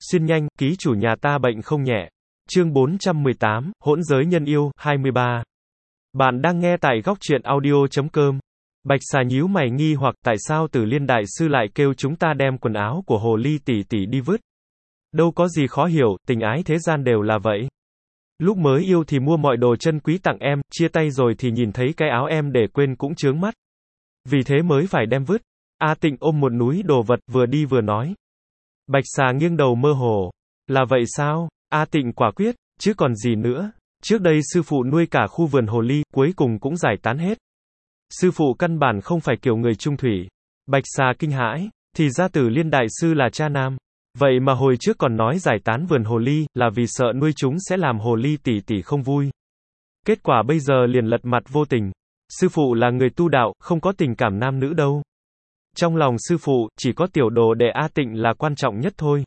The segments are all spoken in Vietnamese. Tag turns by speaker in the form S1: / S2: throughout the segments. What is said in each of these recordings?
S1: Xuyên nhanh, ký chủ nhà ta bệnh không nhẹ. Chương 418, hỗn giới nhân yêu, 23. Bạn đang nghe tại góc truyện audio.com. Bạch xà nhíu mày nghi hoặc tại sao Tử Liên đại sư lại kêu chúng ta đem quần áo của hồ ly tỷ tỷ đi vứt. Đâu có gì khó hiểu, tình ái thế gian đều là vậy. Lúc mới yêu thì mua mọi đồ chân quý tặng em, chia tay rồi thì nhìn thấy cái áo em để quên cũng chướng mắt. Vì thế mới phải đem vứt. A Tịnh ôm một núi đồ vật, vừa đi vừa nói. Bạch xà nghiêng đầu mơ hồ. Là vậy sao? A Tịnh quả quyết, chứ còn gì nữa. Trước đây sư phụ nuôi cả khu vườn hồ ly, cuối cùng cũng giải tán hết. Sư phụ căn bản không phải kiểu người trung thủy. Bạch xà kinh hãi, thì ra Tử Liên đại sư là cha nam. Vậy mà hồi trước còn nói giải tán vườn hồ ly, là vì sợ nuôi chúng sẽ làm hồ ly tỷ tỷ không vui. Kết quả bây giờ liền lật mặt vô tình. Sư phụ là người tu đạo, không có tình cảm nam nữ đâu. Trong lòng sư phụ, chỉ có tiểu đồ đệ A Tịnh là quan trọng nhất thôi.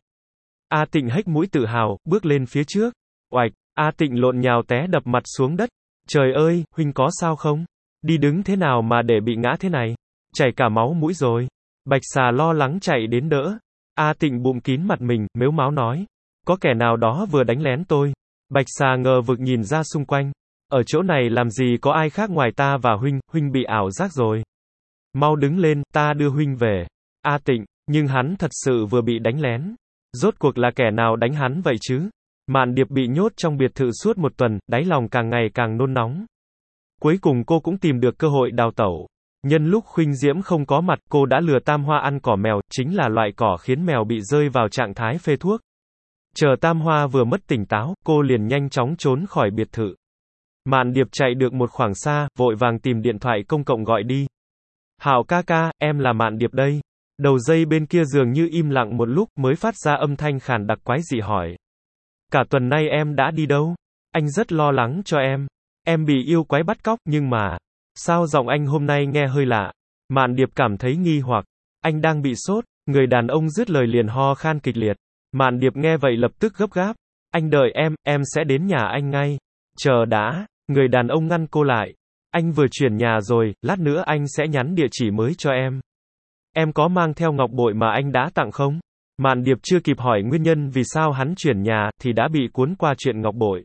S1: A Tịnh hếch mũi tự hào, bước lên phía trước. Oạch, A Tịnh lộn nhào té đập mặt xuống đất. Trời ơi, huynh có sao không? Đi đứng thế nào mà để bị ngã thế này? Chảy cả máu mũi rồi. Bạch xà lo lắng chạy đến đỡ. A Tịnh bụng kín mặt mình, mếu máo nói. Có kẻ nào đó vừa đánh lén tôi. Bạch xà ngờ vực nhìn ra xung quanh. Ở chỗ này làm gì có ai khác ngoài ta và huynh, huynh bị ảo giác rồi. Mau đứng lên, ta đưa huynh về. A Tịnh, nhưng hắn thật sự vừa bị đánh lén. Rốt cuộc là kẻ nào đánh hắn vậy chứ? Mạn Điệp bị nhốt trong biệt thự suốt một tuần, đáy lòng càng ngày càng nôn nóng. Cuối cùng cô cũng tìm được cơ hội đào tẩu. Nhân lúc Khuynh Diễm không có mặt, cô đã lừa Tam Hoa ăn cỏ mèo, chính là loại cỏ khiến mèo bị rơi vào trạng thái phê thuốc. Chờ Tam Hoa vừa mất tỉnh táo, cô liền nhanh chóng trốn khỏi biệt thự. Mạn Điệp chạy được một khoảng xa, vội vàng tìm điện thoại công cộng gọi đi. Hạo ca ca, em là Mạn Điệp đây. Đầu dây bên kia dường như im lặng một lúc mới phát ra âm thanh khàn đặc quái dị hỏi. Cả tuần nay em đã đi đâu? Anh rất lo lắng cho em. Em bị yêu quái bắt cóc, nhưng mà... Sao giọng anh hôm nay nghe hơi lạ? Mạn Điệp cảm thấy nghi hoặc. Anh đang bị sốt. Người đàn ông dứt lời liền ho khan kịch liệt. Mạn Điệp nghe vậy lập tức gấp gáp. Anh đợi em sẽ đến nhà anh ngay. Chờ đã. Người đàn ông ngăn cô lại. Anh vừa chuyển nhà rồi, lát nữa anh sẽ nhắn địa chỉ mới cho em. Em có mang theo ngọc bội mà anh đã tặng không? Mạn Điệp chưa kịp hỏi nguyên nhân vì sao hắn chuyển nhà, thì đã bị cuốn qua chuyện ngọc bội.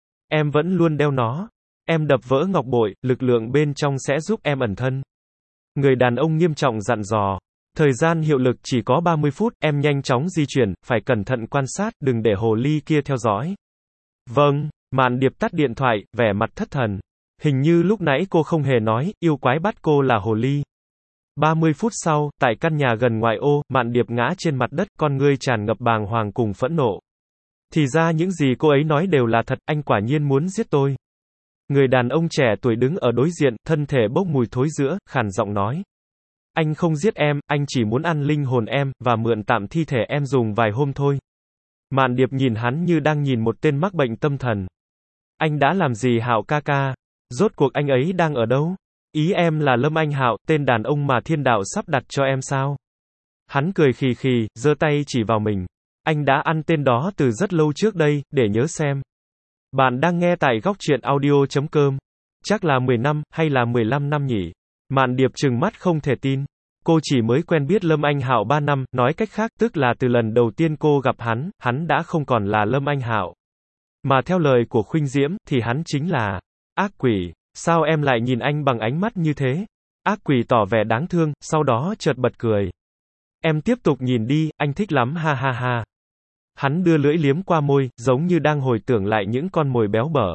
S1: Em vẫn luôn đeo nó. Em đập vỡ ngọc bội, lực lượng bên trong sẽ giúp em ẩn thân. Người đàn ông nghiêm trọng dặn dò. Thời gian hiệu lực chỉ có 30 phút, em nhanh chóng di chuyển, phải cẩn thận quan sát, đừng để hồ ly kia theo dõi. Vâng, Mạn Điệp tắt điện thoại, vẻ mặt thất thần. Hình như lúc nãy cô không hề nói, yêu quái bắt cô là hồ ly. 30 phút sau, tại căn nhà gần ngoại ô, Mạn Điệp ngã trên mặt đất, con ngươi tràn ngập bàng hoàng cùng phẫn nộ. Thì ra những gì cô ấy nói đều là thật, anh quả nhiên muốn giết tôi. Người đàn ông trẻ tuổi đứng ở đối diện, thân thể bốc mùi thối rữa, khàn giọng nói. Anh không giết em, anh chỉ muốn ăn linh hồn em, và mượn tạm thi thể em dùng vài hôm thôi. Mạn Điệp nhìn hắn như đang nhìn một tên mắc bệnh tâm thần. Anh đã làm gì Hạo ca ca? Rốt cuộc anh ấy đang ở đâu? Ý em là Lâm Anh Hạo, tên đàn ông mà thiên đạo sắp đặt cho em sao? Hắn cười khì khì, giơ tay chỉ vào mình. Anh đã ăn tên đó từ rất lâu trước đây, để nhớ xem. Bạn đang nghe tại góc truyện audio.com. Chắc là 10 năm, hay là 15 năm nhỉ? Mạn Điệp trừng mắt không thể tin. Cô chỉ mới quen biết Lâm Anh Hạo 3 năm, nói cách khác, tức là từ lần đầu tiên cô gặp hắn đã không còn là Lâm Anh Hạo. Mà theo lời của Khuynh Diễm, thì hắn chính là ác quỷ. Sao em lại nhìn anh bằng ánh mắt như thế? Ác quỷ tỏ vẻ đáng thương, sau đó chợt bật cười. Em tiếp tục nhìn đi, anh thích lắm ha ha ha. Hắn đưa lưỡi liếm qua môi, giống như đang hồi tưởng lại những con mồi béo bở.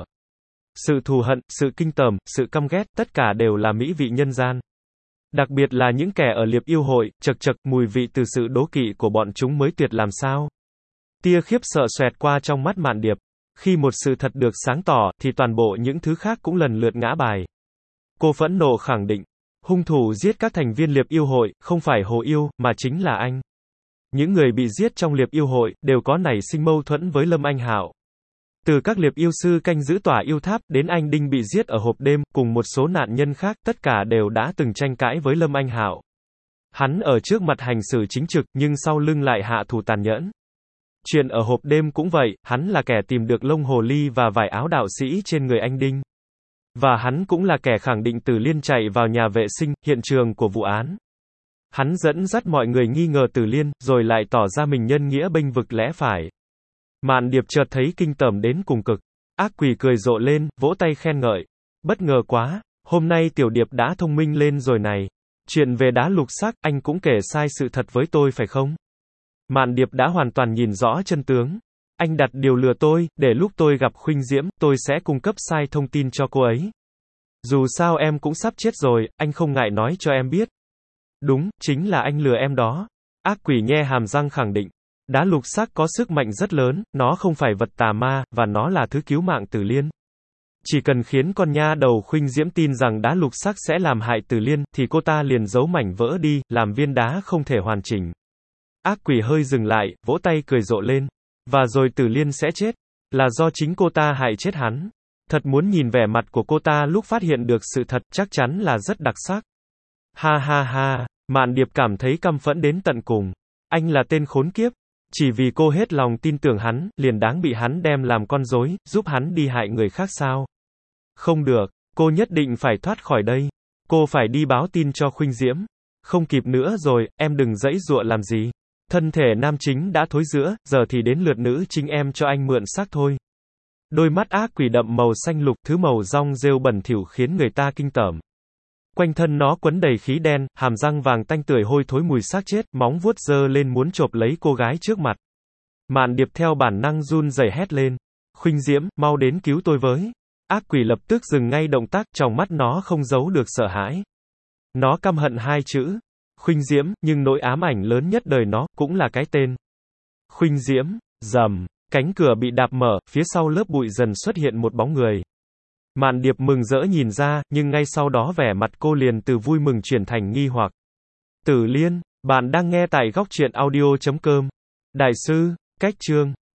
S1: Sự thù hận, sự kinh tởm, sự căm ghét, tất cả đều là mỹ vị nhân gian. Đặc biệt là những kẻ ở liệp yêu hội, chật chật, mùi vị từ sự đố kỵ của bọn chúng mới tuyệt làm sao. Tia khiếp sợ xoẹt qua trong mắt Mạn Điệp. Khi một sự thật được sáng tỏ, thì toàn bộ những thứ khác cũng lần lượt ngã bài. Cô phẫn nộ khẳng định, hung thủ giết các thành viên liệp yêu hội, không phải Hồ Yêu, mà chính là anh. Những người bị giết trong liệp yêu hội, đều có nảy sinh mâu thuẫn với Lâm Anh Hạo. Từ các liệp yêu sư canh giữ tòa yêu tháp, đến anh Đinh bị giết ở hộp đêm, cùng một số nạn nhân khác, tất cả đều đã từng tranh cãi với Lâm Anh Hạo. Hắn ở trước mặt hành xử chính trực, nhưng sau lưng lại hạ thủ tàn nhẫn. Chuyện ở hộp đêm cũng vậy, hắn là kẻ tìm được lông hồ ly và vải áo đạo sĩ trên người anh Đinh. Và hắn cũng là kẻ khẳng định Tử Liên chạy vào nhà vệ sinh, hiện trường của vụ án. Hắn dẫn dắt mọi người nghi ngờ Tử Liên, rồi lại tỏ ra mình nhân nghĩa bênh vực lẽ phải. Mạn Điệp chợt thấy kinh tởm đến cùng cực. Ác quỷ cười rộ lên, vỗ tay khen ngợi. Bất ngờ quá, hôm nay Tiểu Điệp đã thông minh lên rồi này. Chuyện về đá lục sắc, anh cũng kể sai sự thật với tôi phải không? Mạn Điệp đã hoàn toàn nhìn rõ chân tướng. Anh đặt điều lừa tôi, để lúc tôi gặp Khuynh Diễm, tôi sẽ cung cấp sai thông tin cho cô ấy. Dù sao em cũng sắp chết rồi, anh không ngại nói cho em biết. Đúng, chính là anh lừa em đó. Ác quỷ nhe hàm răng khẳng định. Đá lục sắc có sức mạnh rất lớn, nó không phải vật tà ma, và nó là thứ cứu mạng Tử Liên. Chỉ cần khiến con nha đầu Khuynh Diễm tin rằng đá lục sắc sẽ làm hại Tử Liên, thì cô ta liền giấu mảnh vỡ đi, làm viên đá không thể hoàn chỉnh. Ác quỷ hơi dừng lại, vỗ tay cười rộ lên. Và rồi Tử Liên sẽ chết. Là do chính cô ta hại chết hắn. Thật muốn nhìn vẻ mặt của cô ta lúc phát hiện được sự thật, chắc chắn là rất đặc sắc. Ha ha ha, Mạn Điệp cảm thấy căm phẫn đến tận cùng. Anh là tên khốn kiếp. Chỉ vì cô hết lòng tin tưởng hắn, liền đáng bị hắn đem làm con rối, giúp hắn đi hại người khác sao? Không được, cô nhất định phải thoát khỏi đây. Cô phải đi báo tin cho Khuynh Diễm. Không kịp nữa rồi, em đừng giãy giụa làm gì. Thân thể nam chính đã thối rữa, giờ thì đến lượt nữ chính em cho anh mượn xác thôi. Đôi mắt ác quỷ đậm màu xanh lục, thứ màu rong rêu bẩn thỉu khiến người ta kinh tởm. Quanh thân nó quấn đầy khí đen, hàm răng vàng tanh tưởi hôi thối mùi xác chết, móng vuốt giơ lên muốn chộp lấy cô gái trước mặt. Mạn Điệp theo bản năng run rẩy hét lên. Khuynh Diễm, mau đến cứu tôi với. Ác quỷ lập tức dừng ngay động tác, trong mắt nó không giấu được sợ hãi. Nó căm hận hai chữ. Khuynh Diễm, nhưng nỗi ám ảnh lớn nhất đời nó, cũng là cái tên. Khuynh Diễm, rầm, cánh cửa bị đạp mở, phía sau lớp bụi dần xuất hiện một bóng người. Mạn Điệp mừng rỡ nhìn ra, nhưng ngay sau đó vẻ mặt cô liền từ vui mừng chuyển thành nghi hoặc. Tử Liên, bạn đang nghe tại góc truyện audio.com. Đại sư, cách chương.